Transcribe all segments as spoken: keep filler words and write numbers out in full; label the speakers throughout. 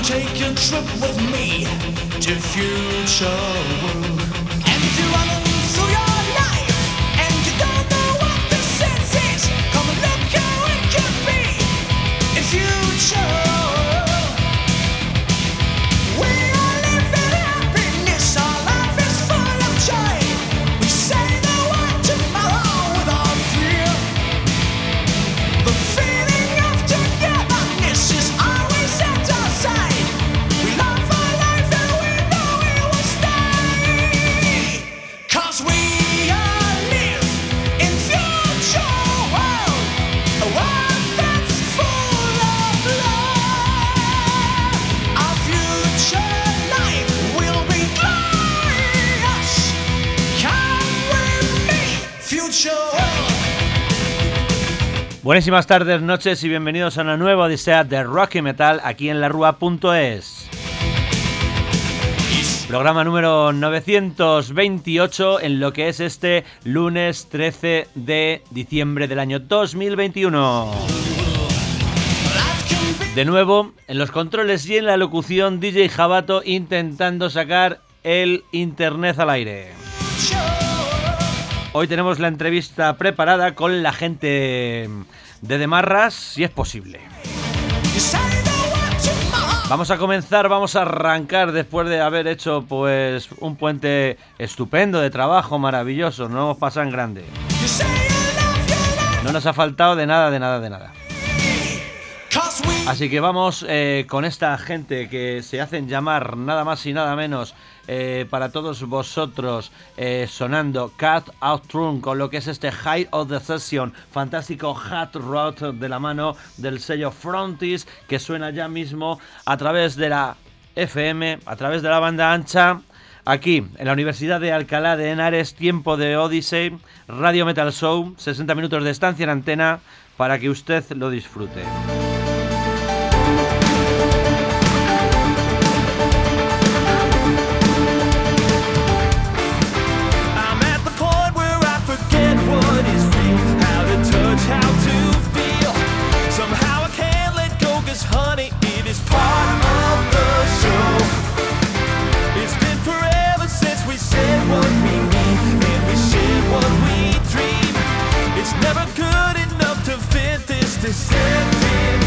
Speaker 1: take a trip with me to future world. And if you're running through your life and you don't know what the sense is, come and look how it could be in future. We all live in happiness, our life is full of joy. We say the word tomorrow without fear. The feeling of togetherness is always at our side. We love our life and we know we will stay. Cause we all live in future world, a world that's full of love. Our future life will be glorious. Come with me, future world.
Speaker 2: Buenísimas tardes, noches y bienvenidos a una nueva odisea de rock y metal aquí en la rúa punto es. Programa número novecientos veintiocho en lo que es este lunes trece de diciembre del año dos mil veintiuno. De nuevo, en los controles y en la locución, D J Jabato intentando sacar el internet al aire. Hoy tenemos la entrevista preparada con la gente de Demarras, si es posible. Vamos a comenzar, vamos a arrancar después de haber hecho pues un puente estupendo de trabajo, maravilloso. No hemos pasado en grande. No nos ha faltado de nada, de nada, de nada. Así que vamos eh, con esta gente que se hacen llamar nada más y nada menos eh, para todos vosotros, eh, sonando Cut Out Trunk con lo que es este Height of the Session, fantástico hard rock de la mano del sello Frontis, que suena ya mismo a través de la F M, a través de la banda ancha, aquí en la Universidad de Alcalá de Henares. Tiempo de Odyssey, Radio Metal Show, sesenta minutos de estancia en antena para que usted lo disfrute.
Speaker 3: How to feel. Somehow I can't let go, cause honey, it is part of the show. It's been forever since we said what we need and we shared what we dream. It's never good enough to fit this deceptive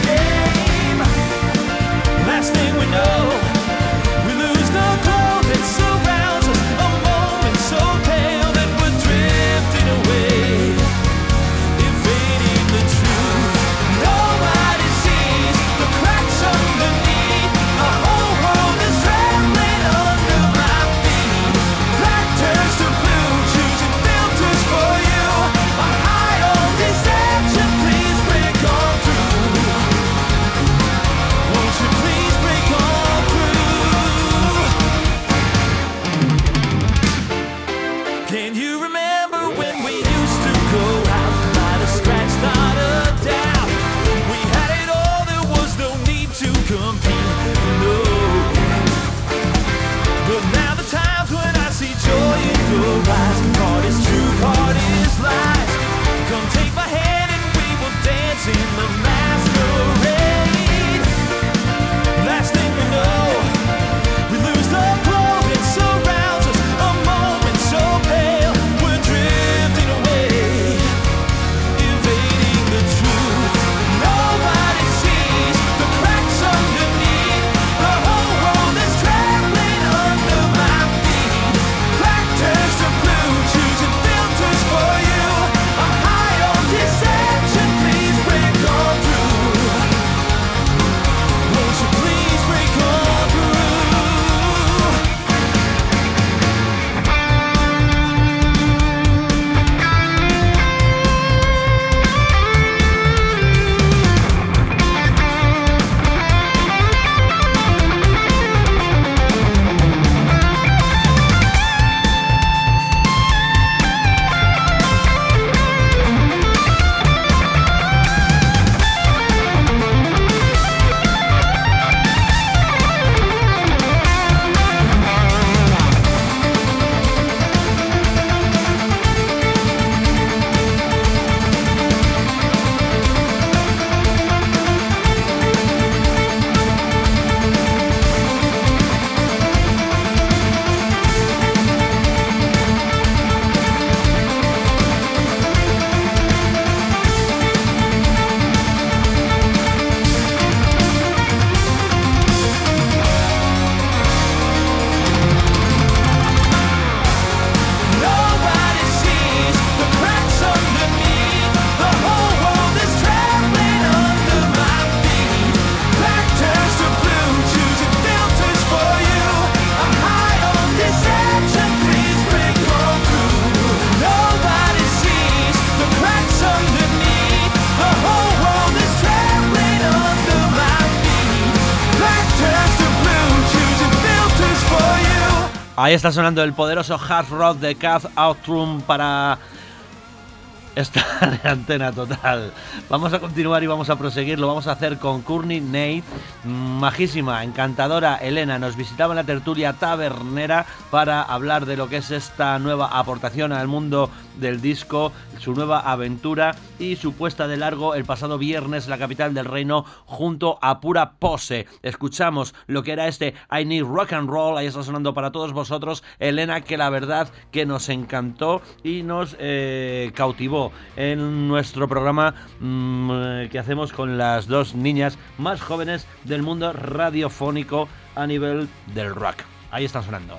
Speaker 2: Ahí está sonando el poderoso hard rock de Cath Outrum para esta Antena Total. Vamos a continuar y vamos a proseguir. Lo vamos a hacer con Courtney Nate, majísima, encantadora Elena. Nos visitaba en la tertulia tabernera para hablar de lo que es esta nueva aportación al mundo del disco, su nueva aventura y su puesta de largo el pasado viernes en la capital del reino junto a Pura Pose. Escuchamos lo que era este I Need Rock and Roll. Ahí está sonando para todos vosotros Elena, que la verdad que nos encantó y nos eh, cautivó en nuestro programa mmm, que hacemos con las dos niñas más jóvenes del mundo radiofónico a nivel del rock. Ahí está sonando.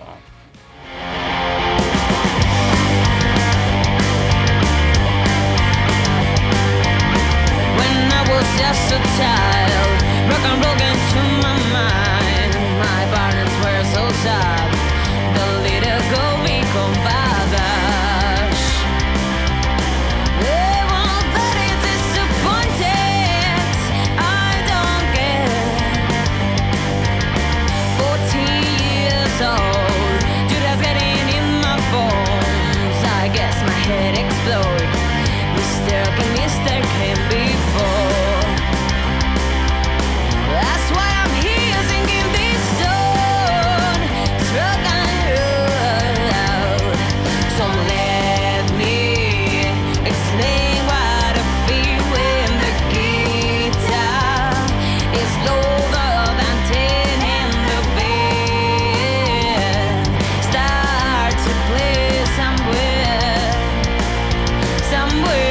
Speaker 4: When I was just a child, rock and roll came to my mind. My parents were so sad, the little girl become badass. They were very disappointed, I don't get. Fourteen years old, Judas getting in my bones. I guess my head exploded. Mistake and mistake came before. That's why I'm here singing this song. Struck and rolled. So let me explain what I feel when the guitar is louder than ten and the band start to play somewhere, somewhere.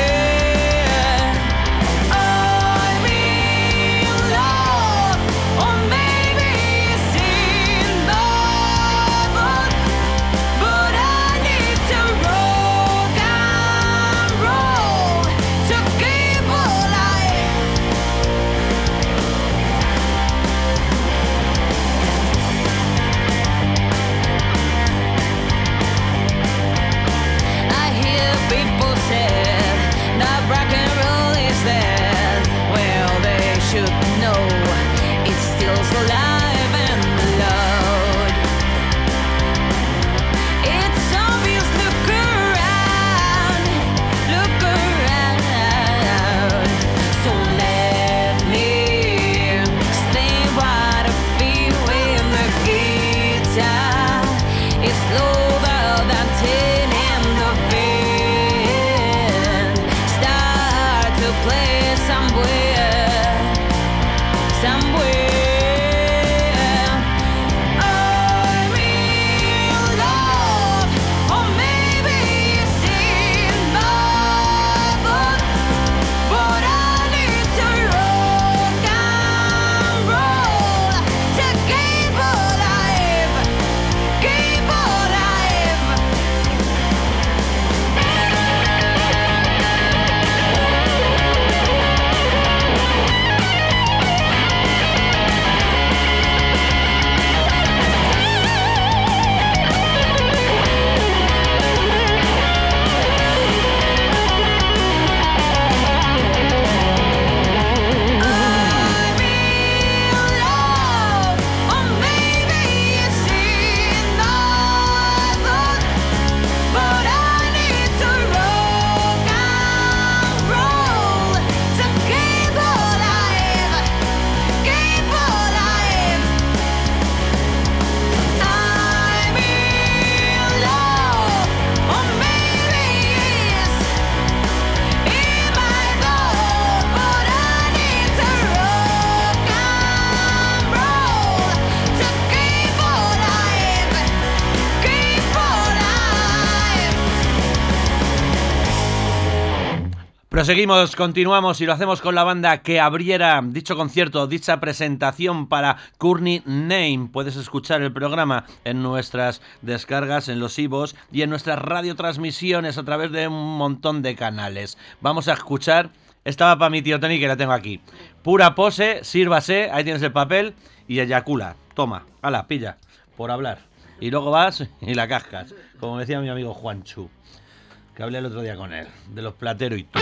Speaker 2: Proseguimos, continuamos y lo hacemos con la banda que abriera dicho concierto, dicha presentación para Courtney Name. Puedes escuchar el programa en nuestras descargas, en los iVoox y en nuestras radiotransmisiones a través de un montón de canales. Vamos a escuchar, estaba para mi tío Tony que la tengo aquí. Pura Pose, sírvase, ahí tienes el papel y eyacula. Toma, ala, pilla, por hablar. Y luego vas y la cascas, como decía mi amigo Juanchu, que hablé el otro día con él, de los Platero y tú.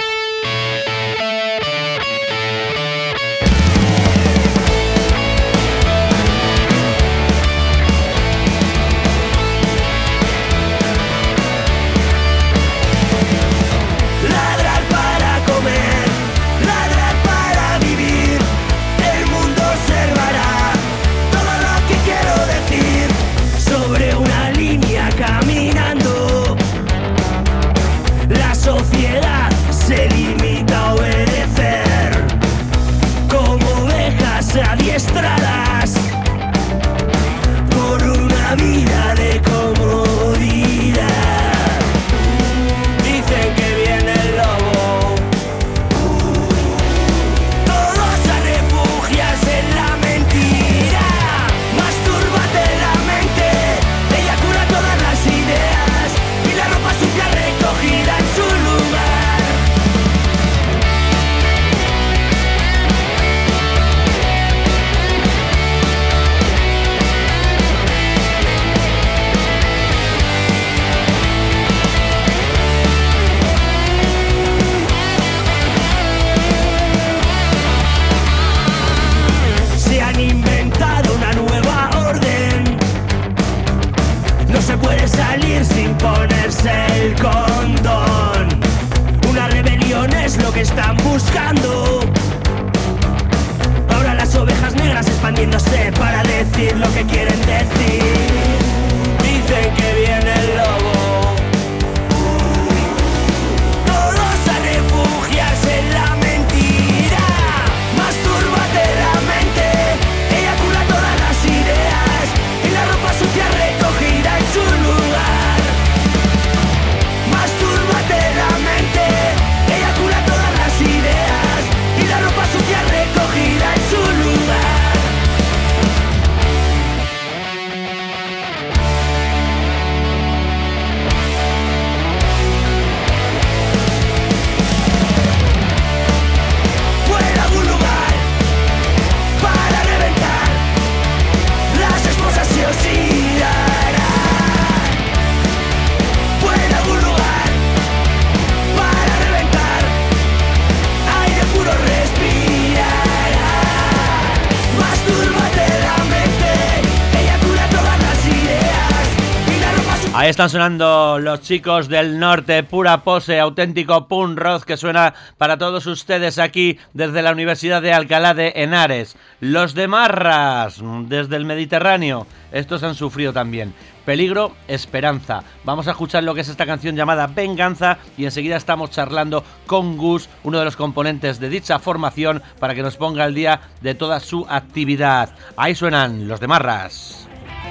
Speaker 2: Ahí están sonando los chicos del norte, pura pose, auténtico punk rock que suena para todos ustedes aquí desde la Universidad de Alcalá de Henares. Los de Marras, desde el Mediterráneo, estos han sufrido también. Peligro, esperanza. Vamos a escuchar lo que es esta canción llamada Venganza y enseguida estamos charlando con Gus, uno de los componentes de dicha formación, para que nos ponga al día de toda su actividad. Ahí suenan los de Marras.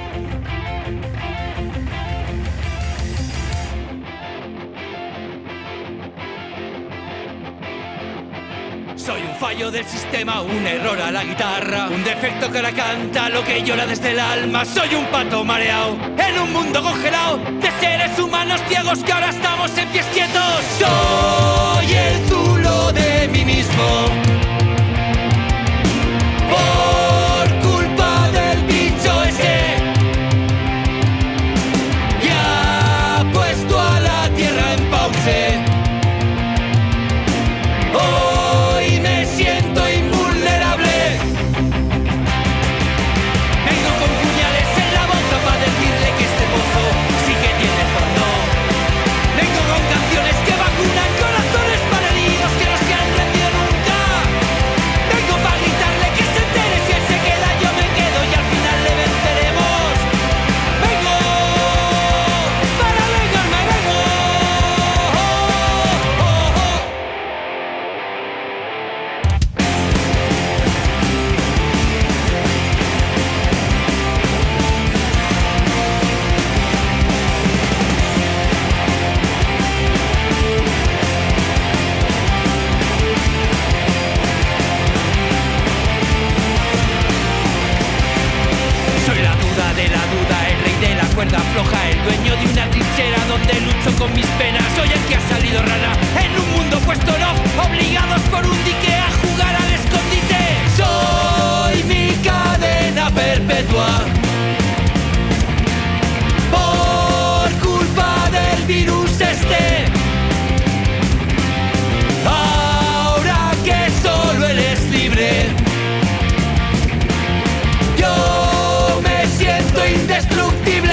Speaker 3: Soy un fallo del sistema, un error a la guitarra, un defecto que la canta lo que llora desde el alma. Soy un pato mareado en un mundo congelado de seres humanos ciegos que ahora estamos en pies quietos. Soy el zulo de mí mismo por culpa del bicho ese que ha puesto a la tierra en pause. Hoy me siento invulnerable. Vengo con puñales en la boca para decirle que este pozo sí que tiene fondo. Vengo con canciones que vacunan corazones malheridos que no se han rendido nunca. Vengo para gritarle que se entere, si él se queda yo me quedo y al final le venceremos. Vengo para vengarme, vengo. Oh, oh, oh. Soy la duda de la duda, el rey de la cuerda floja, el dueño de una trinchera donde lucho con mis penas. Soy el que ha salido rana en un mundo puesto en off, obligados por un dique a jugar al escondite. Soy mi cadena perpetua por culpa del virus este. Ahora que solo él es libre, yo me siento indestructible.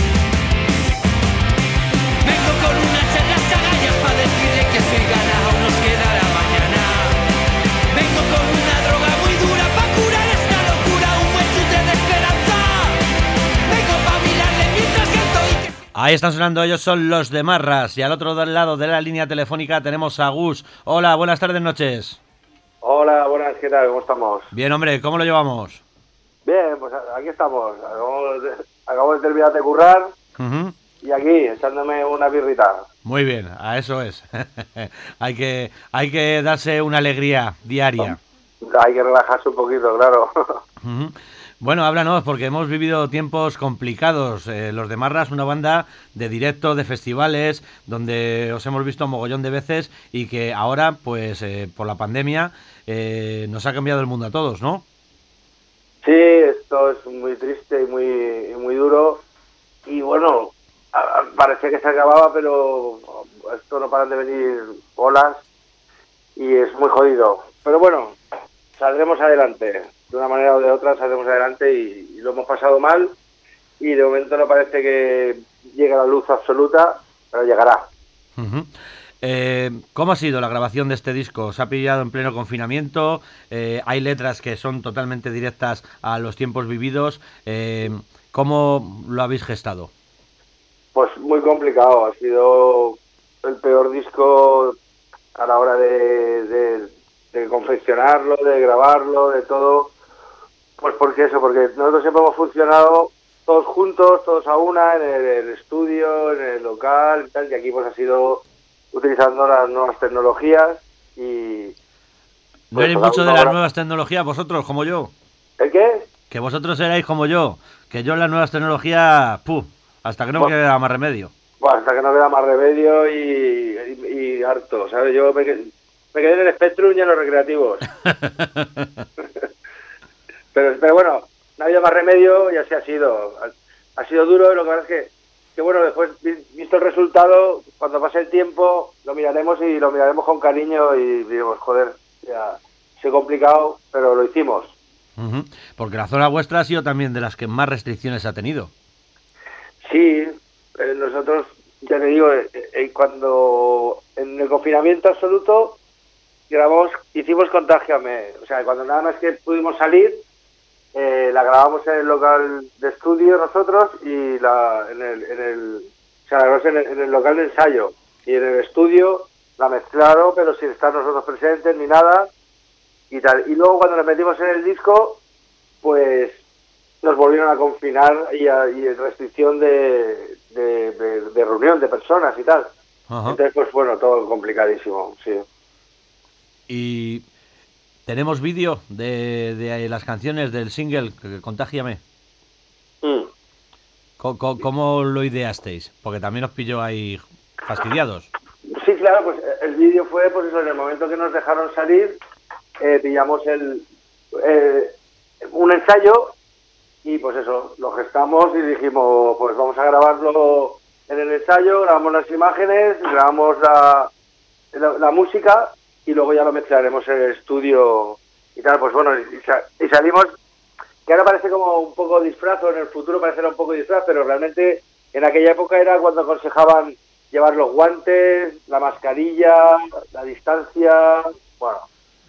Speaker 3: Vengo con un hacha en las agallas para decirle que soy ganado, nos quedará mañana. Vengo con una droga muy dura para curar esta locura, un buen chute de esperanza. Vengo para mirarle mientras canto y que...
Speaker 2: Ahí están sonando, ellos son los de Marras y al otro lado de la línea telefónica tenemos a Gus. Hola, buenas tardes, noches.
Speaker 5: Hola, buenas, ¿qué tal? ¿Cómo estamos?
Speaker 2: Bien, hombre, ¿cómo lo llevamos?
Speaker 5: Bien, pues aquí estamos. Acabo de, acabo de terminar de currar
Speaker 2: Ujú.
Speaker 5: y aquí, echándome una birrita.
Speaker 2: Muy bien, a eso es. hay que hay que darse una alegría diaria.
Speaker 5: Hay que relajarse un poquito, claro.
Speaker 2: Ujú. Bueno, háblanos, porque hemos vivido tiempos complicados. Eh, los de Marras, una banda de directo, de festivales, donde os hemos visto un mogollón de veces y que ahora, pues, eh, por la pandemia, eh, nos ha cambiado el mundo a todos, ¿no?
Speaker 5: Sí, esto es muy triste y muy, y muy duro. Y bueno, a- a- parecía que se acababa, pero esto no paran de venir olas y es muy jodido. Pero bueno, saldremos adelante. De una manera o de otra saldremos adelante y, y lo hemos pasado mal. Y de momento no parece que llegue a la luz absoluta, pero llegará.
Speaker 2: Ujú. Eh, ¿Cómo ha sido la grabación de este disco? ¿Se ha pillado en pleno confinamiento? Eh, ¿Hay letras que son totalmente directas a los tiempos vividos? Eh, ¿Cómo lo habéis gestado?
Speaker 5: Pues muy complicado, ha sido el peor disco a la hora de, de, de confeccionarlo, de grabarlo, de todo. Pues porque eso, porque nosotros siempre hemos funcionado todos juntos, todos a una, en el, el estudio, en el local y tal, y aquí pues ha sido utilizando las nuevas tecnologías y...
Speaker 2: ¿No
Speaker 5: pues,
Speaker 2: erais
Speaker 5: cada
Speaker 2: mucho de
Speaker 5: una
Speaker 2: las
Speaker 5: hora-
Speaker 2: nuevas tecnologías vosotros, como yo?
Speaker 5: ¿El qué?
Speaker 2: Que vosotros erais como yo, que yo en las nuevas tecnologías, ¡puh! Hasta que no me
Speaker 5: Bueno.
Speaker 2: queda más remedio.
Speaker 5: Bueno, hasta que no queda más remedio y, y, y harto, ¿sabes? Yo me, que- me quedé en el Spectrum y en los recreativos. pero, pero bueno, no ha habido más remedio y así ha sido. Ha, ha sido duro, lo que pasa es que, que bueno, después, vi- visto el resultado, cuando pase el tiempo, lo miraremos y lo miraremos con cariño y diremos, joder, ya, se ha complicado, pero lo hicimos.
Speaker 2: Ujú. Porque la zona vuestra ha sido también de las que más restricciones ha tenido.
Speaker 5: Sí, eh, nosotros, ya te digo, eh, eh, cuando en el confinamiento absoluto grabamos, hicimos Contágiame, o sea, cuando nada más que pudimos salir, eh, la grabamos en el local de estudio nosotros y la en el, en el o sea, la grabamos en el, en el local de ensayo y en el estudio la mezclaron, pero sin estar nosotros presentes ni nada y tal. Y luego cuando nos metimos en el disco, pues nos volvieron a confinar y, a, y restricción de, de, de, de reunión de personas y tal.
Speaker 2: Ajá.
Speaker 5: Entonces, pues bueno, todo complicadísimo, sí.
Speaker 2: Y tenemos vídeo de, de las canciones del single que- Contágiame.
Speaker 5: Mm.
Speaker 2: Co- co- ¿Cómo lo ideasteis? Porque también os pilló ahí fastidiados.
Speaker 5: Sí, claro, pues el vídeo fue, pues eso, en el momento que nos dejaron salir, eh, pillamos el eh, un ensayo y pues eso, lo gestamos y dijimos, pues vamos a grabarlo en el ensayo, grabamos las imágenes, grabamos la, la, la música y luego ya lo mezclaremos en el estudio y tal, pues bueno, y, sa- y salimos, que ahora parece como un poco disfraz, o en el futuro parecerá un poco disfraz, pero realmente en aquella época era cuando aconsejaban llevar los guantes, la mascarilla, la distancia, bueno,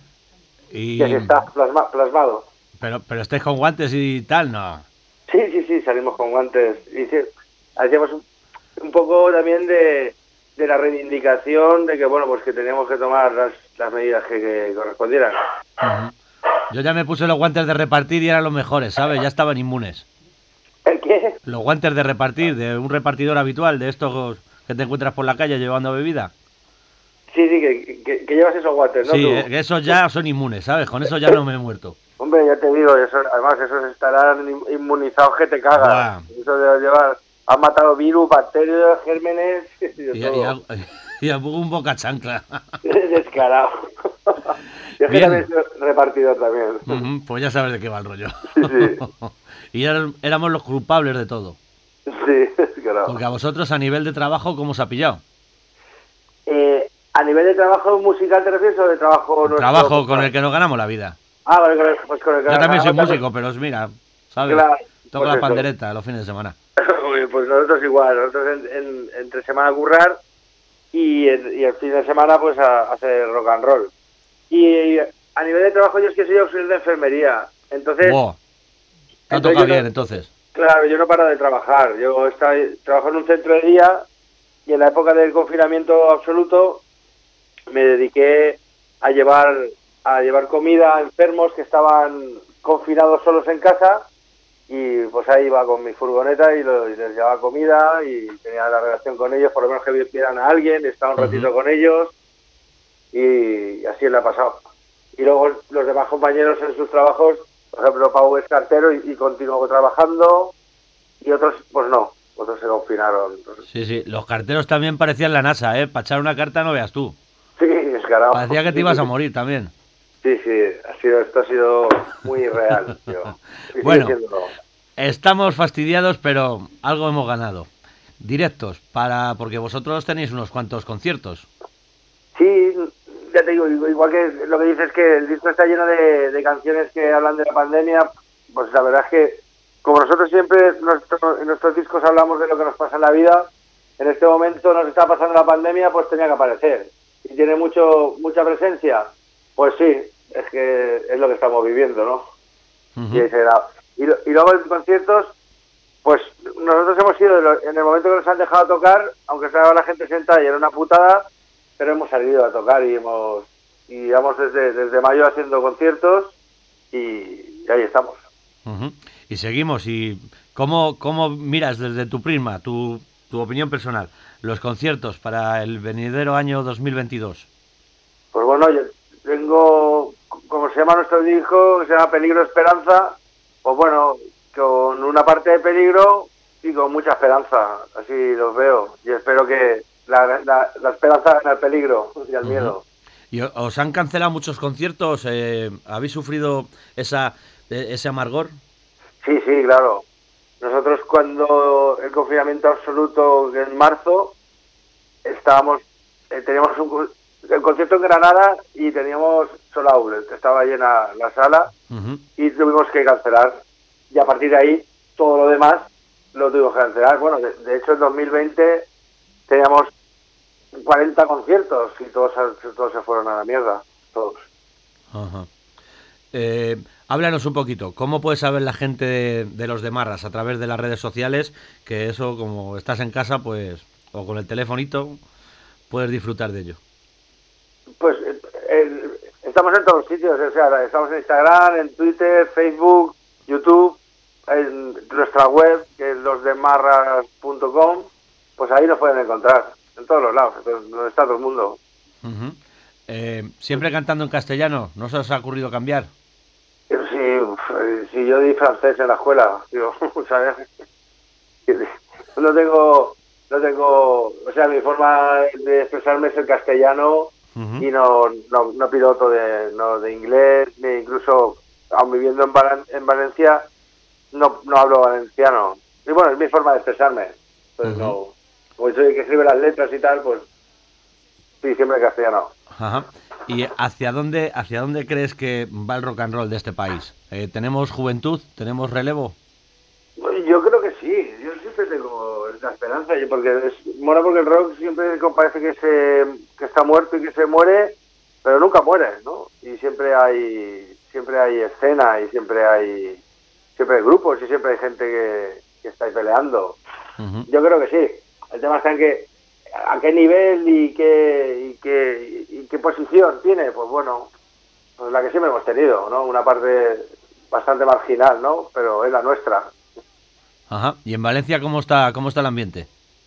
Speaker 2: Y,
Speaker 5: que se está plasma- plasmado.
Speaker 2: pero, pero estáis con guantes y tal, no.
Speaker 5: Sí, sí, sí, salimos con guantes. Y sí, hacíamos un, un poco también de, de la reivindicación de que, bueno, pues que teníamos que tomar las, las medidas que, que correspondieran.
Speaker 2: Ujú. Yo ya me puse los guantes de repartir y eran los mejores, ¿sabes? Ya estaban inmunes.
Speaker 5: ¿El qué?
Speaker 2: Los guantes de repartir, de un repartidor habitual, de estos que te encuentras por la calle llevando bebida.
Speaker 5: Sí, sí, que, que, que llevas esos guantes, ¿no?
Speaker 2: Sí,
Speaker 5: tú?
Speaker 2: eh, que esos ya son inmunes, ¿sabes? Con eso ya no me he muerto.
Speaker 5: Hombre, ya te digo, eso, además esos estarán in- inmunizados que te cagas.
Speaker 2: Buah.
Speaker 5: Eso de llevar, han matado virus, bacterias, gérmenes, y de
Speaker 2: Y,
Speaker 5: todo.
Speaker 2: y, a- y a un boca chancla.
Speaker 5: Descarado. Yo es que
Speaker 2: Bien.
Speaker 5: también soy repartidor también.
Speaker 2: Ujú, pues ya sabes de qué va el rollo.
Speaker 5: Sí, sí.
Speaker 2: Y eran- éramos los culpables de todo.
Speaker 5: Sí, descarado.
Speaker 2: Porque a vosotros a nivel de trabajo, ¿cómo os ha pillado?
Speaker 5: Eh, a nivel de trabajo musical te refieres o de trabajo nuestro?
Speaker 2: Trabajo con el que nos ganamos la vida.
Speaker 5: Ah, con el, con el- pues con el que
Speaker 2: Yo también soy
Speaker 5: ganamos
Speaker 2: músico, pero mira, ¿sabes?
Speaker 5: Claro,
Speaker 2: Toco
Speaker 5: pues
Speaker 2: la
Speaker 5: eso.
Speaker 2: pandereta los fines de semana.
Speaker 5: Uy, pues nosotros igual, nosotros en, en- entre semana a currar y, en- y el fin de semana pues a, a hacer rock and roll. Y a nivel de trabajo yo es que soy auxiliar de enfermería, entonces,
Speaker 2: Wow. Te
Speaker 5: entonces
Speaker 2: toca
Speaker 5: yo
Speaker 2: bien,
Speaker 5: no-
Speaker 2: entonces.
Speaker 5: claro, yo no paro de trabajar, yo estoy, trabajo en un centro de día y en la época del confinamiento absoluto me dediqué a llevar a llevar comida a enfermos que estaban confinados solos en casa y pues ahí iba con mi furgoneta y, lo- y les llevaba comida y tenía la relación con ellos, por lo menos que vieran a alguien, estaba un ratito
Speaker 2: Ujú.
Speaker 5: con ellos y así le ha pasado. Y luego los demás compañeros en sus trabajos, por ejemplo, Pau es cartero y, y continuó trabajando y otros pues no, otros se confinaron.
Speaker 2: Sí, sí. Los carteros también parecían la NASA, ¿eh? Para echar una carta no veas tú.
Speaker 5: Sí, descarado.
Speaker 2: Parecía que te ibas a morir también.
Speaker 5: Sí, sí, ha sido, esto ha sido muy real, tío. Y sigue
Speaker 2: Bueno.
Speaker 5: siéndolo.
Speaker 2: Estamos fastidiados, pero algo hemos ganado. Directos, para porque vosotros tenéis unos cuantos conciertos.
Speaker 5: Sí, ya te digo, igual que lo que dices que el disco está lleno de, de canciones que hablan de la pandemia, pues la verdad es que como nosotros siempre nuestro- en nuestros discos hablamos de lo que nos pasa en la vida, en este momento nos está pasando la pandemia, pues tenía que aparecer. Y tiene mucho mucha presencia, pues sí, es que es lo que estamos viviendo, ¿no?
Speaker 2: Ujú.
Speaker 5: Y, ahí se graba. y, lo- y luego en conciertos, pues nosotros hemos ido, de lo- en el momento que nos han dejado tocar, aunque estaba la gente sentada y era una putada, pero hemos salido a tocar y hemos y llevamos desde, desde mayo haciendo conciertos y, y ahí estamos.
Speaker 2: Ujú. Y seguimos. ¿Y cómo, cómo miras desde tu prisma, tu, tu opinión personal, los conciertos para el venidero año dos mil veintidós?
Speaker 5: Pues bueno, yo tengo, como se llama nuestro disco, que se llama Peligro Esperanza, pues bueno, con una parte de peligro y con mucha esperanza, así los veo. Y espero que la, la, la esperanza gane al peligro y al
Speaker 2: Ujú.
Speaker 5: miedo.
Speaker 2: ¿Y o- os han cancelado muchos conciertos? Eh, ¿Habéis sufrido esa, eh, ese amargor?
Speaker 5: Sí, sí, claro. Nosotros cuando el confinamiento absoluto en marzo, estábamos, eh, teníamos un, con- el concierto en Granada y teníamos sold out, estaba llena la sala
Speaker 2: Ujú.
Speaker 5: y tuvimos que cancelar. Y a partir de ahí, todo lo demás lo tuvimos que cancelar. Bueno, de, de hecho en dos mil veinte teníamos cuarenta conciertos y todos, todos se fueron a la mierda, todos.
Speaker 2: Ajá. Eh, háblanos un poquito, ¿cómo puede saber la gente de, de los de Marras a través de las redes sociales? Que eso, como estás en casa, pues, o con el telefonito, puedes disfrutar de ello.
Speaker 5: Pues eh, eh, estamos en todos los sitios, o sea, estamos en Instagram, en Twitter, Facebook, YouTube, en nuestra web, que es los de marras punto com, pues ahí nos pueden encontrar, en todos los lados, entonces, donde está todo el mundo.
Speaker 2: Uh-huh. eh, Siempre cantando en castellano, ¿no se os ha ocurrido cambiar?
Speaker 5: Sí, si yo di francés en la escuela, digo, ¿sabes? No tengo, no tengo, o sea, mi forma de expresarme es el castellano. Uh-huh. Y no, no, no piloto de, no de inglés, ni incluso, aun viviendo en, Val- en Valencia, no, no hablo valenciano. Y bueno, es mi forma de expresarme. Entonces, uh-huh. no, como soy el que escribe las letras y tal, pues sí, siempre castellano.
Speaker 2: Ajá. ¿Y hacia dónde, hacia dónde crees que va el rock and roll de este país? Eh, ¿Tenemos juventud? ¿Tenemos relevo?
Speaker 5: Yo creo que sí, yo siempre tengo la esperanza, porque es, mola porque el rock siempre parece que se que está muerto y que se muere, pero nunca muere, ¿no? Y siempre hay siempre hay escena y siempre hay siempre hay grupos y siempre hay gente que, que está ahí peleando. Uh-huh. Yo creo que sí. El tema está en que a qué nivel y qué y qué y qué posición tiene, pues bueno, pues la que siempre hemos tenido, ¿no? Una parte bastante marginal, ¿no? Pero es la nuestra.
Speaker 2: Ajá. ¿Y en Valencia cómo está cómo está el ambiente?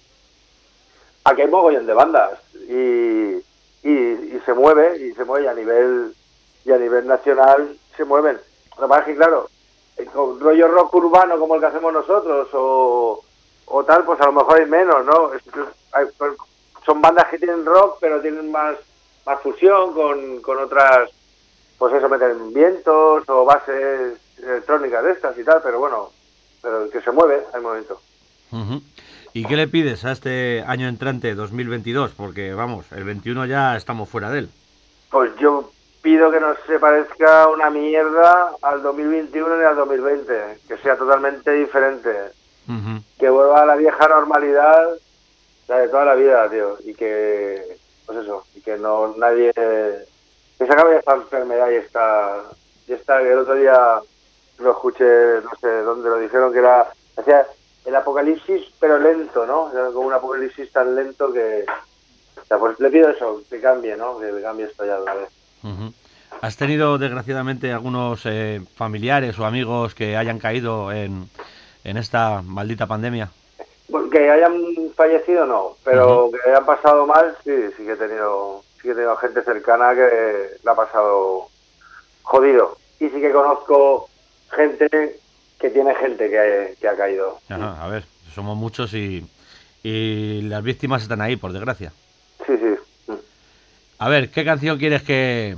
Speaker 5: Aquí hay mogollón de bandas y, y, y se mueve, y se mueve y a nivel y a nivel nacional se mueven. Lo que pasa es que, claro, con rollo rock urbano como el que hacemos nosotros o, o tal, pues a lo mejor hay menos, ¿no? Hay, son bandas que tienen rock, pero tienen más, más fusión con, con otras, pues eso, meten vientos o bases electrónicas de estas y tal, pero bueno, pero que se mueve al momento.
Speaker 2: Uh-huh. ¿Y qué le pides a este año entrante, dos mil veintidós? Porque, vamos, el veintiuno ya estamos fuera de él.
Speaker 5: Pues yo pido que no se parezca una mierda al dos mil veintiuno ni al dos mil veinte, que sea totalmente diferente. Uh-huh. Que vuelva a la vieja normalidad, la de toda la vida, tío, y que, pues eso, y que no nadie, que se acabe esta enfermedad y esta, y esta, que el otro día lo escuché, no sé dónde lo dijeron, que era, hacía el apocalipsis, pero lento, ¿no? Era como un apocalipsis tan lento que, o sea, pues le pido eso, que cambie, ¿no? Que cambie esto ya de una vez.
Speaker 2: Uh-huh. ¿Has tenido, desgraciadamente, algunos eh, familiares o amigos que hayan caído en, en esta maldita pandemia?
Speaker 5: Bueno, que hayan fallecido, no, pero uh-huh. que hayan pasado mal, sí, sí que he tenido, sí que he tenido gente cercana que la ha pasado jodido. Y sí que conozco gente que tiene gente que, que ha caído.
Speaker 2: Ajá, a ver, somos muchos y, y las víctimas están ahí, por desgracia.
Speaker 5: Sí, sí.
Speaker 2: A ver, ¿qué canción quieres que,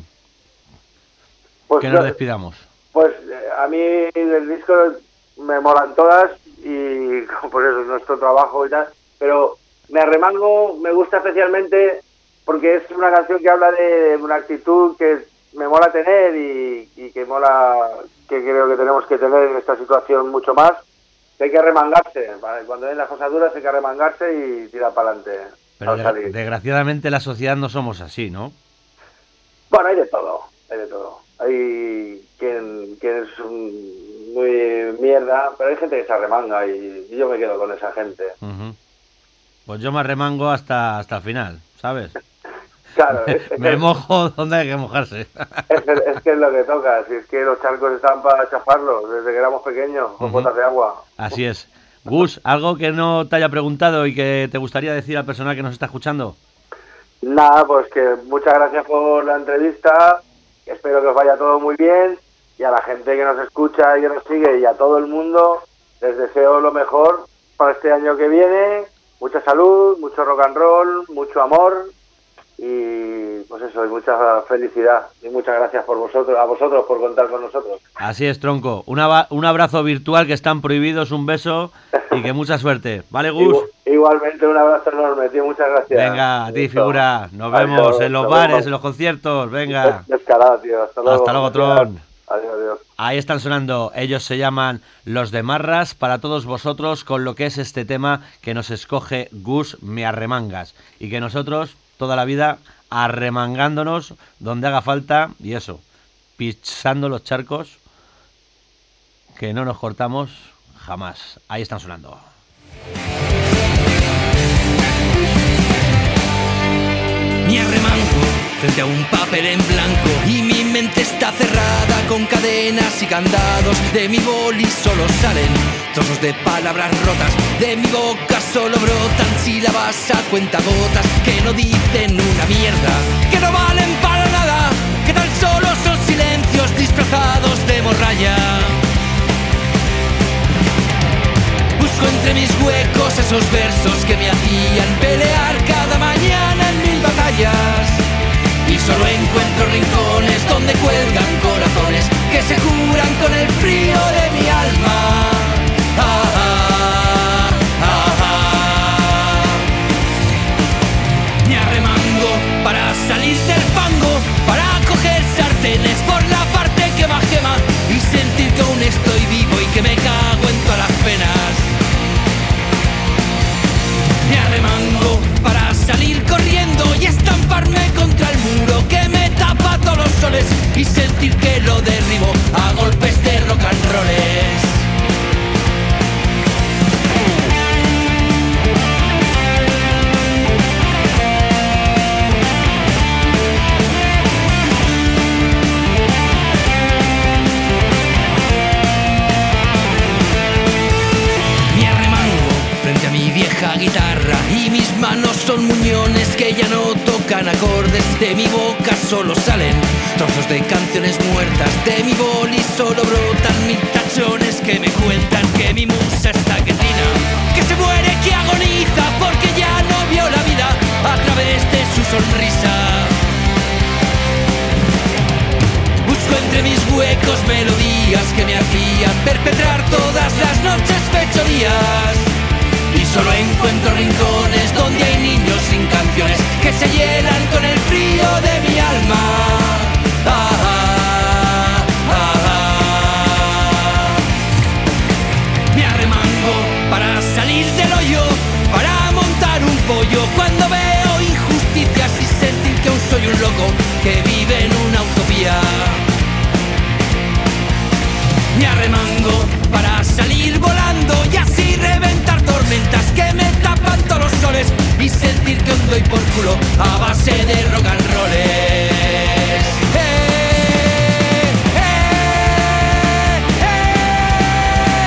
Speaker 5: pues
Speaker 2: que nos
Speaker 5: yo,
Speaker 2: despidamos?
Speaker 5: Pues a mí del disco me molan todas y pues eso es nuestro trabajo y tal, pero Me Arremango me gusta especialmente porque es una canción que habla de una actitud que me mola tener y, y que mola, que creo que tenemos que tener en esta situación mucho más, que hay que remangarse, ¿vale? Cuando ven las cosas duras hay que remangarse y tirar para adelante.
Speaker 2: Pero de, desgraciadamente la sociedad no somos así, ¿no?
Speaker 5: Bueno, hay de todo, hay de todo. Hay quien, quien es un, muy mierda, pero hay gente que se arremanga y, y yo me quedo con esa gente.
Speaker 2: Uh-huh. Pues yo me arremango hasta, hasta el final, ¿sabes?
Speaker 5: Claro, es, es
Speaker 2: me
Speaker 5: que,
Speaker 2: mojo donde hay que mojarse.
Speaker 5: Es que, es que es lo que toca, si es que los charcos están para chafarlos desde que éramos pequeños, con uh-huh. botas de agua.
Speaker 2: Así es. Gus, ¿algo que no te haya preguntado y que te gustaría decir al personal que nos está escuchando?
Speaker 5: Nada, pues que muchas gracias por la entrevista, espero que os vaya todo muy bien y a la gente que nos escucha y que nos sigue y a todo el mundo les deseo lo mejor para este año que viene, mucha salud, mucho rock and roll, mucho amor y pues eso, y mucha felicidad y muchas gracias por vosotros, a vosotros por contar con nosotros.
Speaker 2: Así es, tronco, Una, un abrazo virtual, que están prohibidos, un beso y que mucha suerte, ¿vale, Gus?
Speaker 5: Igual, igualmente un abrazo enorme, tío, muchas gracias.
Speaker 2: Venga, a ti, figura, nos vemos en los bares, en los conciertos, venga.
Speaker 5: Descarada, tío, hasta luego.
Speaker 2: Hasta luego, Tron.
Speaker 5: Adiós, adiós.
Speaker 2: Ahí están sonando, ellos se llaman Los de Marras, para todos vosotros con lo que es este tema que nos escoge Gus Me Arremangas y que nosotros toda la vida arremangándonos donde haga falta y eso, pisando los charcos que no nos cortamos jamás. Ahí están sonando.
Speaker 6: Me arremango frente a un papel en blanco y mi mente está cerrada con cadenas y candados. De mi boli solo salen trozos de palabras rotas, de mi boca solo brotan sílabas a cuentagotas que no dicen una mierda, que no valen para nada, que tan solo son silencios disfrazados de morralla. Busco entre mis huecos esos versos que me hacían pelear cada mañana en mil batallas. Y solo encuentro rincones donde cuelgan corazones que se curan con el frío de mi alma. Ah, ah, ah, ah. Me arremango para salir del fango, para coger sartenes por la parte que más quema y sentir que aún estoy vivo y que me cago en todas las penas. Me arremango para salir corriendo y estamparme contra el muro que me tapa todos los soles y sentir que lo derribo a golpes de rock and rolls. Vieja guitarra y mis manos son muñones que ya no tocan acordes. De mi boca solo salen trozos de canciones muertas, de mi boli solo brotan mil tachones que me cuentan que mi musa está que trina, que se muere, que agoniza porque ya no vio la vida a través de su sonrisa. Busco entre mis huecos melodías que me hacían perpetrar todas las noches fechorías. Y solo encuentro rincones donde hay niños sin canciones que se llenan con el frío de mi alma. Ah, ah, ah, ah. Me arremango para salir del hoyo, para montar un pollo cuando veo injusticias y sentir que aún soy un loco que vive en una utopía. Me arremango para salir volando y así reventar tormentas que me tapan todos los soles y sentir que os doy por culo a base de rock and rolls. Eh, eh, eh,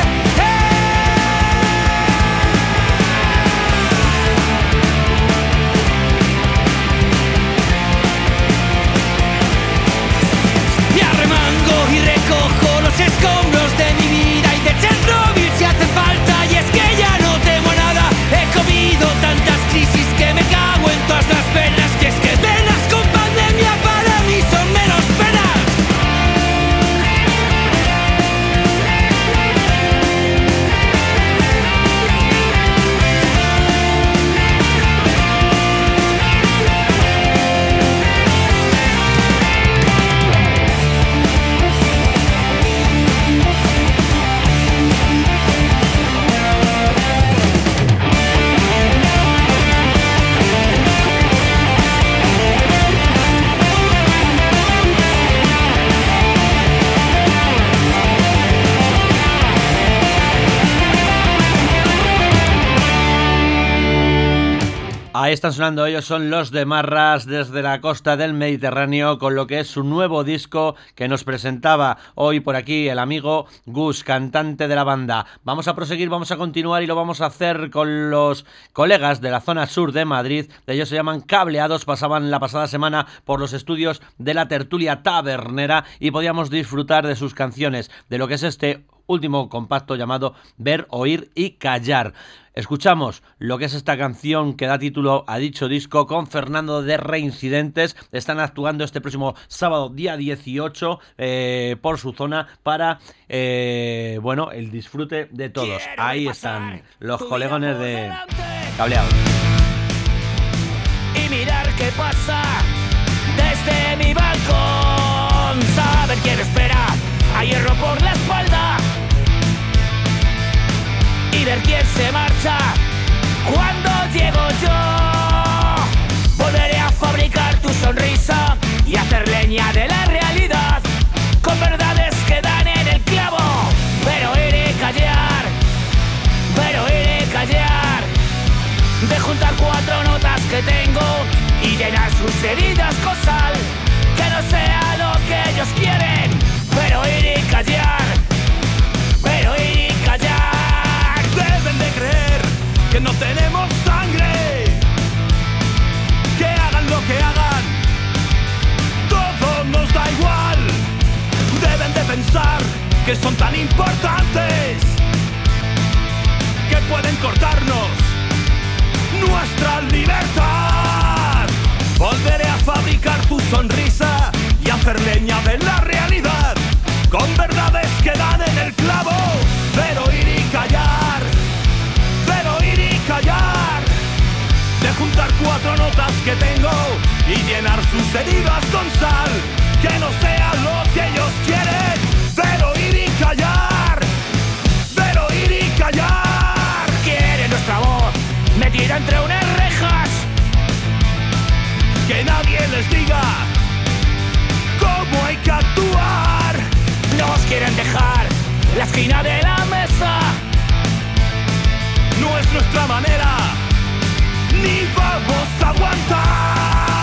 Speaker 6: eh. Me arremango y recojo los escombros de mi vida y de Chernobyl si hace falta, y es que ya no temo nada. He comido tantas crisis que me cago en todas las penas, y es que penas con pandemia para mí son menos penas.
Speaker 2: Ahí están sonando, ellos son Los de Marras desde la costa del Mediterráneo con lo que es su nuevo disco que nos presentaba hoy por aquí el amigo Gus, cantante de la banda. Vamos a proseguir, vamos a continuar y lo vamos a hacer con los colegas de la zona sur de Madrid. Ellos se llaman Cableados, pasaban la pasada semana por los estudios de la Tertulia Tabernera y podíamos disfrutar de sus canciones, de lo que es este último compacto llamado Ver, Oír y Callar. Escuchamos lo que es esta canción que da título a dicho disco con Fernando de Reincidentes. Están actuando este próximo sábado día dieciocho eh, por su zona para eh, bueno, el disfrute de todos. Ahí están los colegones de Cableados.
Speaker 3: Y mirar qué pasa desde mi balcón. Saber quién espera
Speaker 7: a hierro por la espalda y ver quién se marcha cuando llego yo. Volveré a fabricar tu sonrisa y hacer leña de la realidad con verdades que dan en el clavo, pero iré callar, pero iré callar, de juntar cuatro notas que tengo y llenar sus heridas con sal, que no sea lo que ellos quieren, pero iré callar, pero iré callar.
Speaker 3: Deben de creer que no tenemos sangre, que hagan lo que hagan, todo nos da igual. Deben de pensar que son tan importantes que pueden cortarnos nuestra libertad. Volveré a fabricar tu sonrisa y hacer leña de la realidad con verdades que dan en el clavo, pero ir y callar, pero ir y callar, de juntar cuatro notas que tengo y llenar sus heridas con sal, que no sea lo que ellos quieren, pero ir y callar, pero ir y callar.
Speaker 7: Quieren nuestra voz metida entre unas rejas,
Speaker 3: que nadie les diga cómo hay que actuar.
Speaker 7: nos quieren dejar la esquina de la mesa,
Speaker 3: No es nuestra manera, ni vamos a aguantar.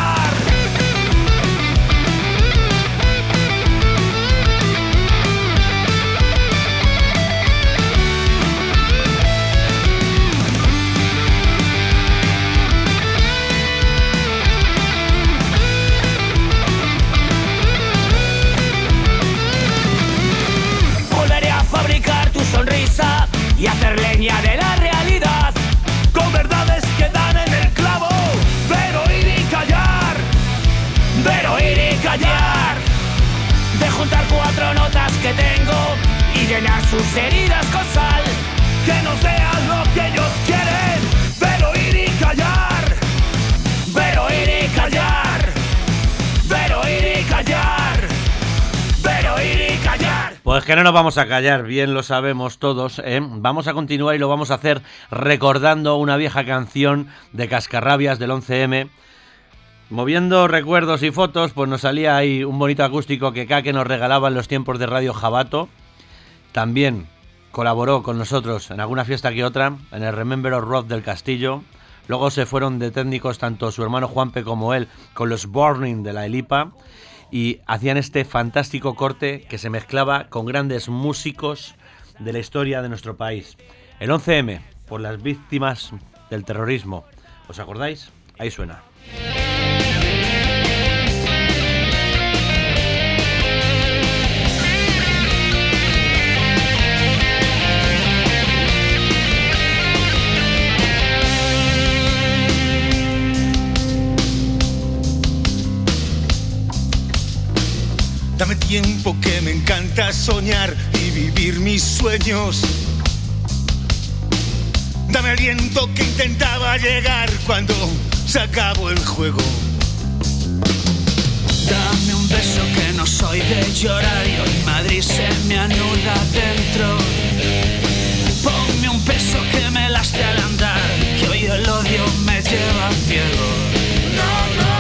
Speaker 7: volveré a fabricar tu sonrisa y hacer leña de la realidad
Speaker 3: Con verdades que dan en el clavo, pero ir y callar,
Speaker 7: pero ir y callar, de juntar cuatro notas que tengo y llenar sus heridas con sal,
Speaker 3: que no sea lo que ellos quieren, pero ir y callar,
Speaker 7: pero ir y callar, pero ir y callar, pero ir y callar.
Speaker 2: Pues que no nos vamos a callar, bien lo sabemos todos, ¿eh? Vamos a continuar y lo vamos a hacer recordando una vieja canción de Cascarrabias del once eme. Moviendo recuerdos y fotos, pues nos salía ahí un bonito acústico que Kake nos regalaba en los tiempos de Radio Jabato. También colaboró con nosotros en alguna fiesta que otra, en el Remember of Rock del Castillo. Luego se fueron de técnicos tanto su hermano Juanpe como él con los Burning de la Elipa. Y hacían este fantástico corte que se mezclaba con grandes músicos de la historia de nuestro país. El once eme, por las víctimas del terrorismo. ¿Os acordáis? Ahí suena.
Speaker 8: Dame tiempo que me encanta soñar y vivir mis sueños. Dame aliento que intentaba llegar cuando se acabó el juego.
Speaker 6: Dame un beso que no soy de llorar y hoy Madrid se me anula dentro. Ponme un peso que me lastre al andar, que hoy el odio me lleva ciego. No, no.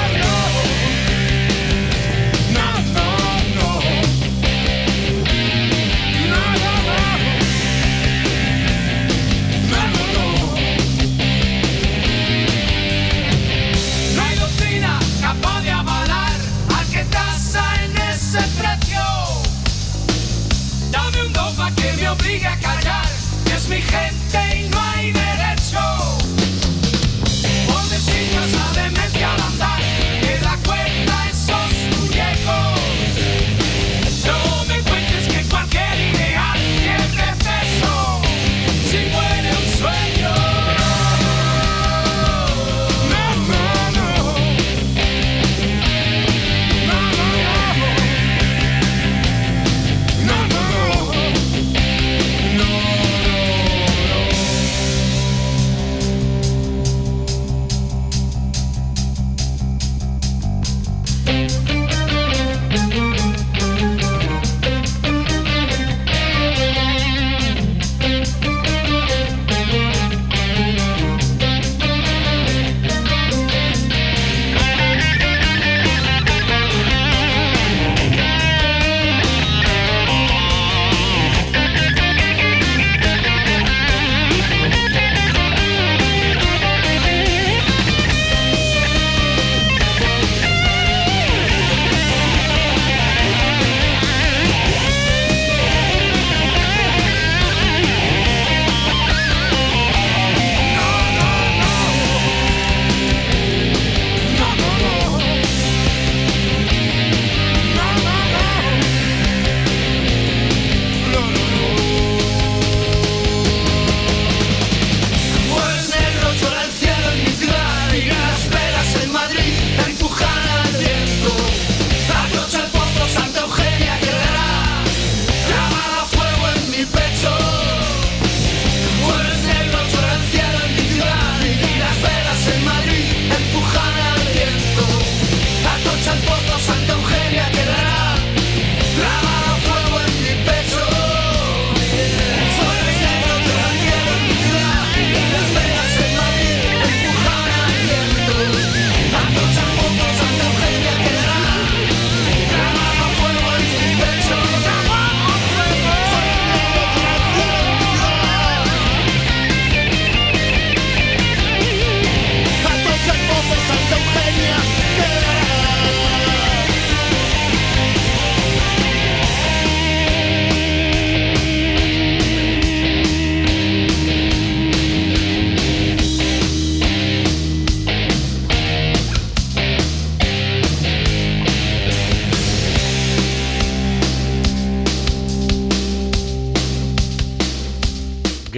Speaker 3: Dame un dogma que me obligue a callar, que es mi gente y no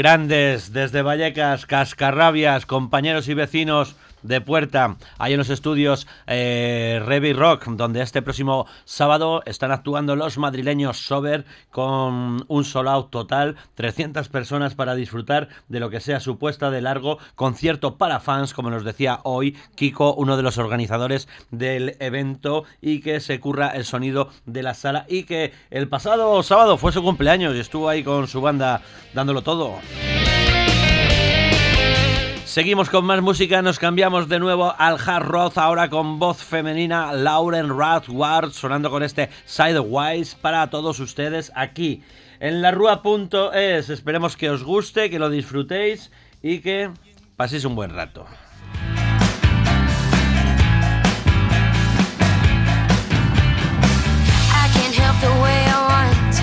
Speaker 2: Grandes, desde Vallecas, cascarrabias, compañeros y vecinos de Puerta, hay en los estudios eh, Revi Rock, donde este próximo sábado están actuando los madrileños Sober con un sold out total, trescientas personas para disfrutar de lo que sea su puesta de largo, concierto para fans, como nos decía hoy Kiko, uno de los organizadores del evento, y que se curra el sonido de la sala, y que el pasado sábado fue su cumpleaños y estuvo ahí con su banda dándolo todo. Seguimos con más música, nos cambiamos de nuevo al hard rock, ahora con voz femenina, Lauren Radward, sonando con este Sidewise para todos ustedes aquí en la rúa punto es. Esperemos que os guste, que lo disfrutéis y que paséis un buen rato.
Speaker 9: I can't help the way I want.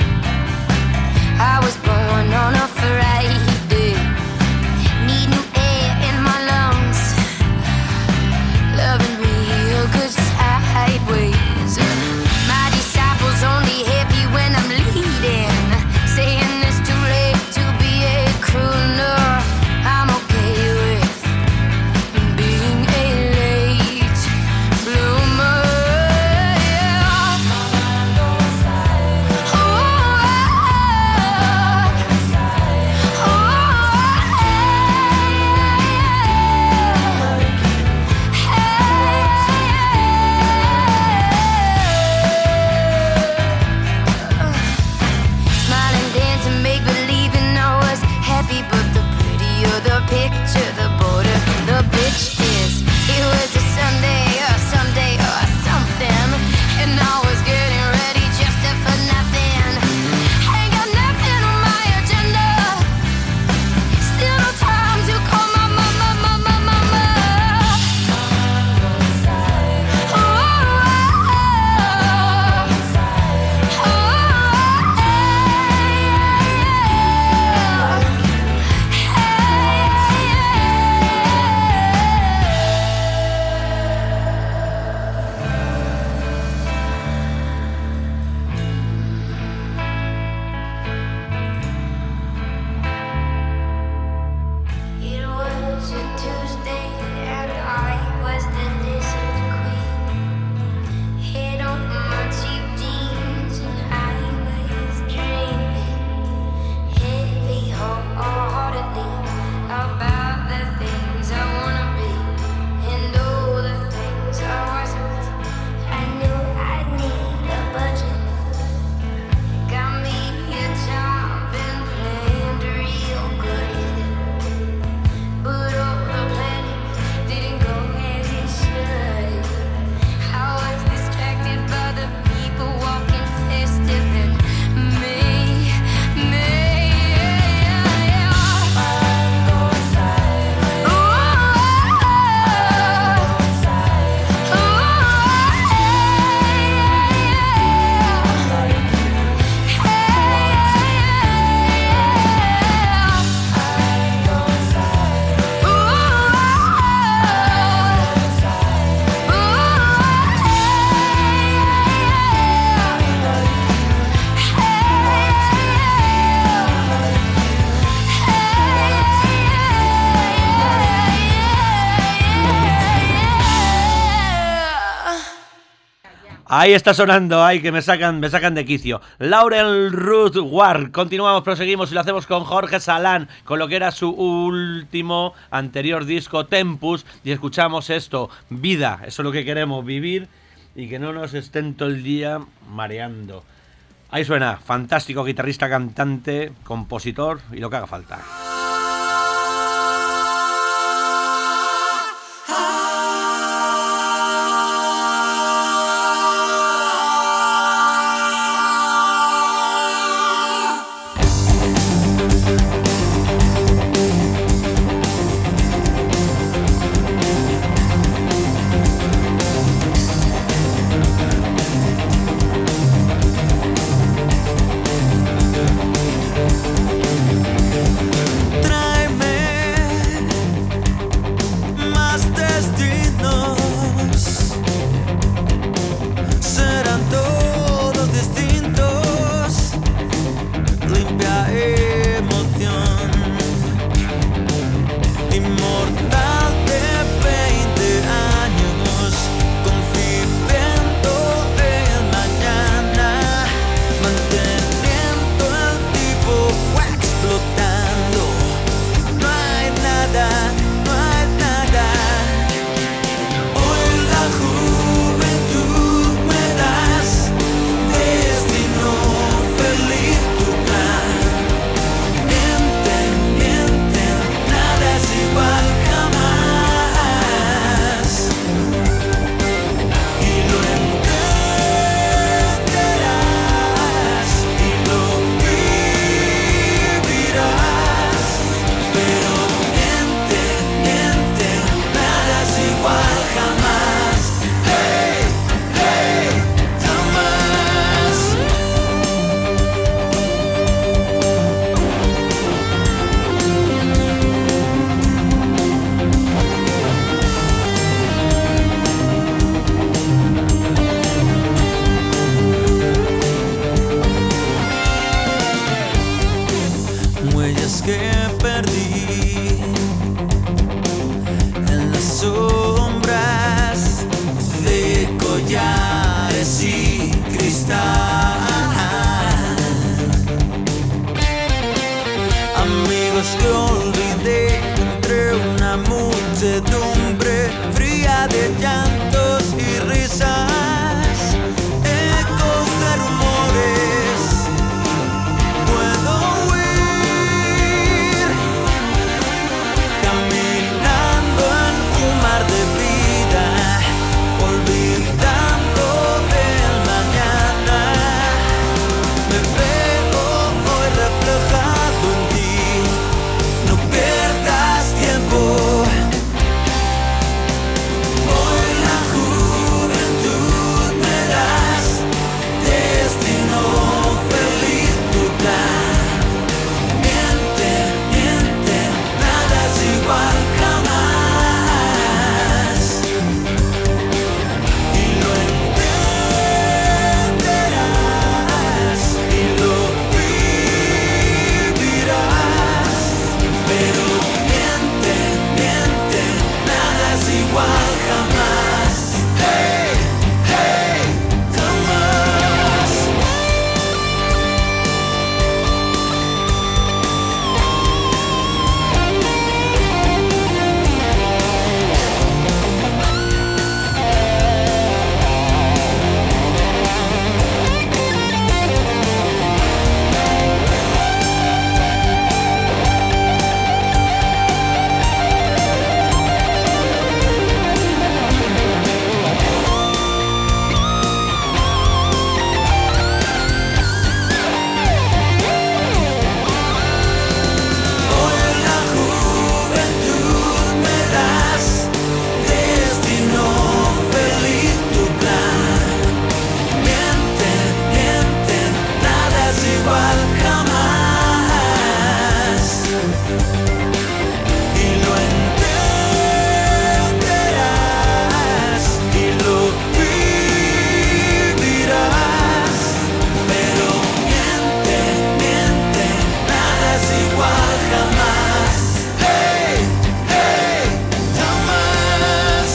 Speaker 9: I was born on a Friday. Need new air in my lungs. Loving real good sideways. My disciples only happy when I'm leading. Saying it's too late to be a crooner. I'm okay with being a late bloomer. Smiling, dancing, make believing I was happy, but the prettier the picture, the bolder the bitch is. It was a Sunday or Sunday or something, and I was getting ready just for nothing. Ain't got nothing on my agenda. Still no time to call my mama, mama, mama. Oh, oh, It was a Tuesday and I was the lizard queen. Head on my cheap jeans and I was dreaming heavy heartedly about the things I wanna be and all the things I wasn't. I knew I'd need a budget. Got me a job and planned real good. But all the planning didn't go as it should. I was distracted by the people walking faster than me, me.
Speaker 2: Ahí está sonando, ay, que me sacan, me sacan de quicio. Lauren Radward. Continuamos, proseguimos y lo hacemos con Jorge Salán, con lo que era su último anterior disco, Tempus, y escuchamos esto, Vida. Eso es lo que queremos, vivir y que no nos estén todo el día mareando. Ahí suena, fantástico guitarrista, cantante, compositor y lo que haga falta.
Speaker 9: Oh,
Speaker 3: muchedumbre fría de llantos y risas, ecos de rumores. Puedo huir caminando en un mar de vida, olvidando el mañana. Me veo hoy reflejado en ti, no pierdas tiempo. Hoy la juventud me das, destino feliz tu plan. Miente, miente, nada es igual jamás. Y lo entenderás y lo vivirás. Pero miente, miente, nada es igual jamás. Hey, hey, jamás. Hoy la juventud me das, destino feliz tu plan. Miente, miente, nada es igual jamás. Y lo entenderás y lo vivirás. Pero miente, miente, nada es igual jamás. Hey, hey, jamás.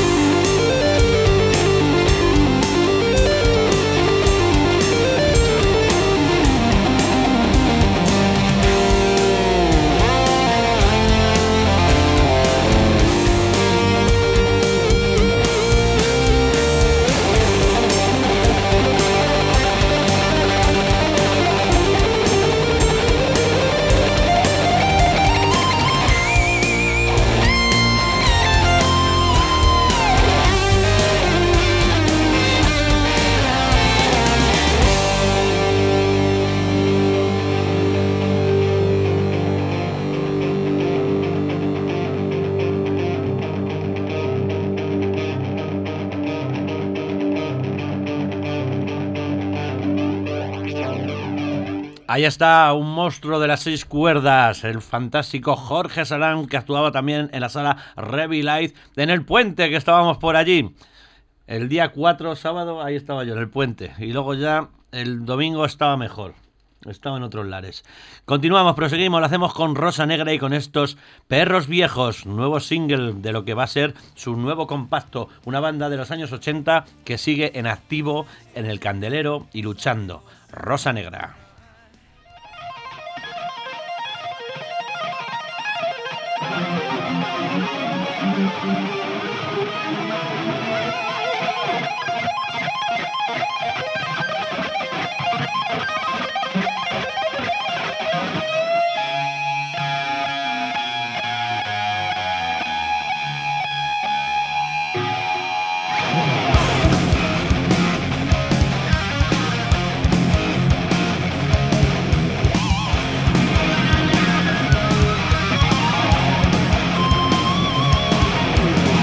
Speaker 2: Ahí está un monstruo de las seis cuerdas, el fantástico Jorge Salán, que actuaba también en la sala Revi Light en El Puente, que estábamos por allí. El día cuatro, sábado, ahí estaba yo en El Puente. Y luego ya el domingo estaba mejor. Estaba en otros lares. Continuamos, proseguimos, lo hacemos con Rosa Negra y con estos Perros Viejos, nuevo single de lo que va a ser su nuevo compacto, una banda de los años ochenta que sigue en activo en el candelero y luchando. Rosa Negra.
Speaker 3: Hey,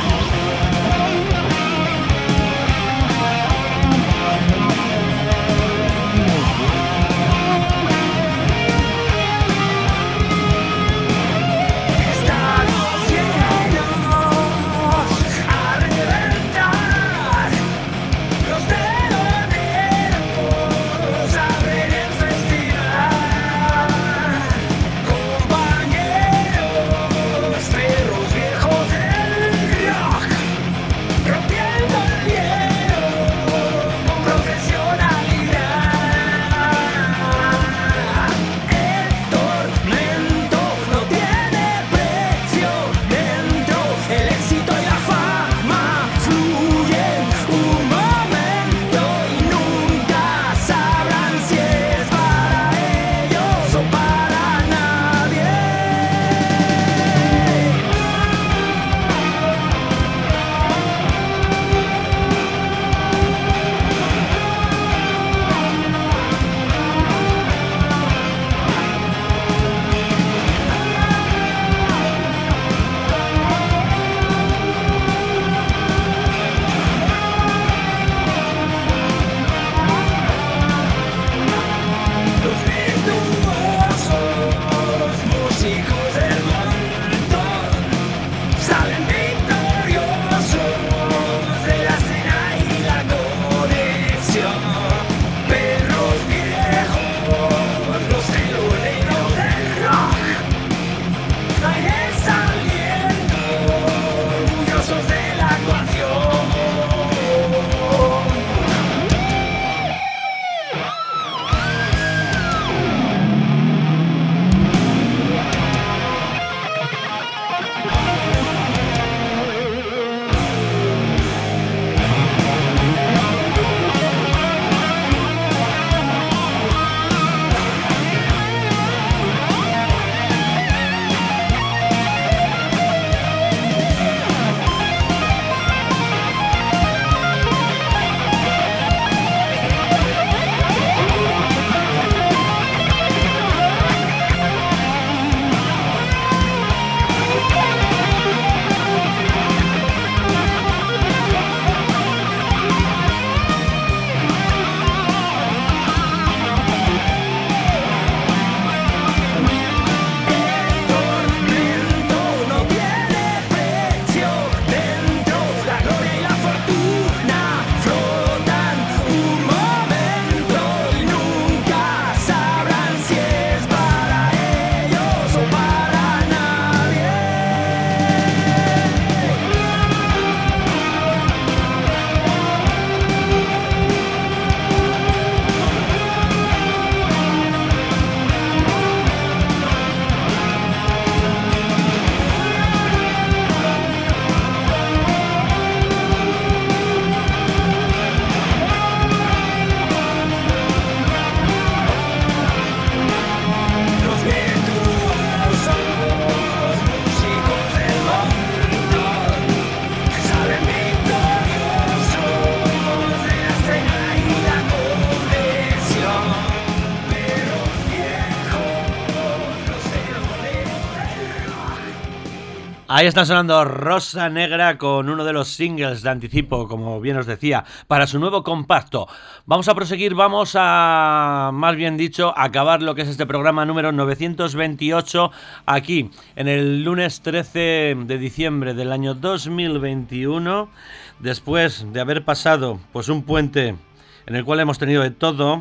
Speaker 2: Ahí está sonando Rosa Negra con uno de los singles de anticipo, como bien os decía, para su nuevo compacto. Vamos a proseguir, vamos a, más bien dicho, acabar lo que es este programa número novecientos veintiocho aquí, en el lunes trece de diciembre del año dos mil veintiuno, después de haber pasado pues un puente en el cual hemos tenido de todo.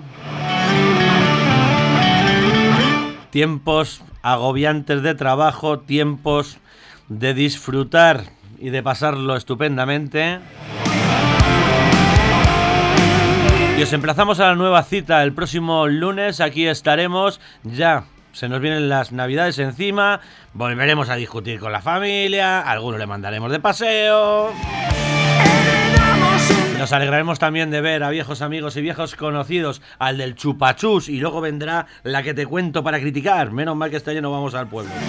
Speaker 2: Tiempos agobiantes de trabajo, tiempos de disfrutar y de pasarlo estupendamente. Y os emplazamos a la nueva cita el próximo lunes. Aquí estaremos, ya se nos vienen las navidades encima, volveremos a discutir con la familia, a algunos le mandaremos de paseo. Nos alegraremos también de ver a viejos amigos y viejos conocidos, al del chupachus, y luego vendrá la que te cuento para criticar. Menos mal que este año no vamos al pueblo.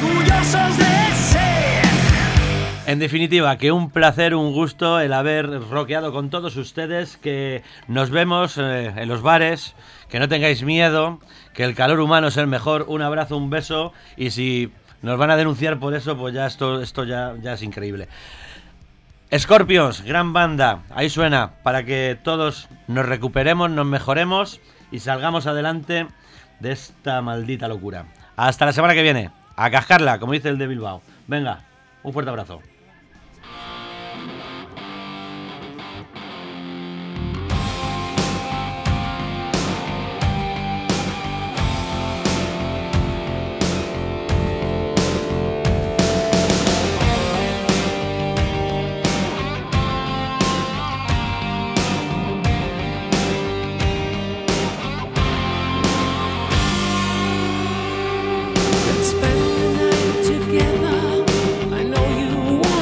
Speaker 2: En definitiva, que un placer, un gusto el haber rockeado con todos ustedes, que nos vemos eh, en los bares, que no tengáis miedo, que el calor humano es el mejor. Un abrazo, un beso, y si nos van a denunciar por eso, pues ya esto, esto ya, ya es increíble. Scorpions, gran banda, ahí suena, para que todos nos recuperemos, nos mejoremos y salgamos adelante de esta maldita locura. Hasta la semana que viene, a cascarla, como dice el de Bilbao. Venga, un fuerte abrazo.
Speaker 3: Spend the night together. I know you want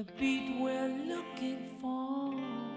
Speaker 10: beat we're looking for.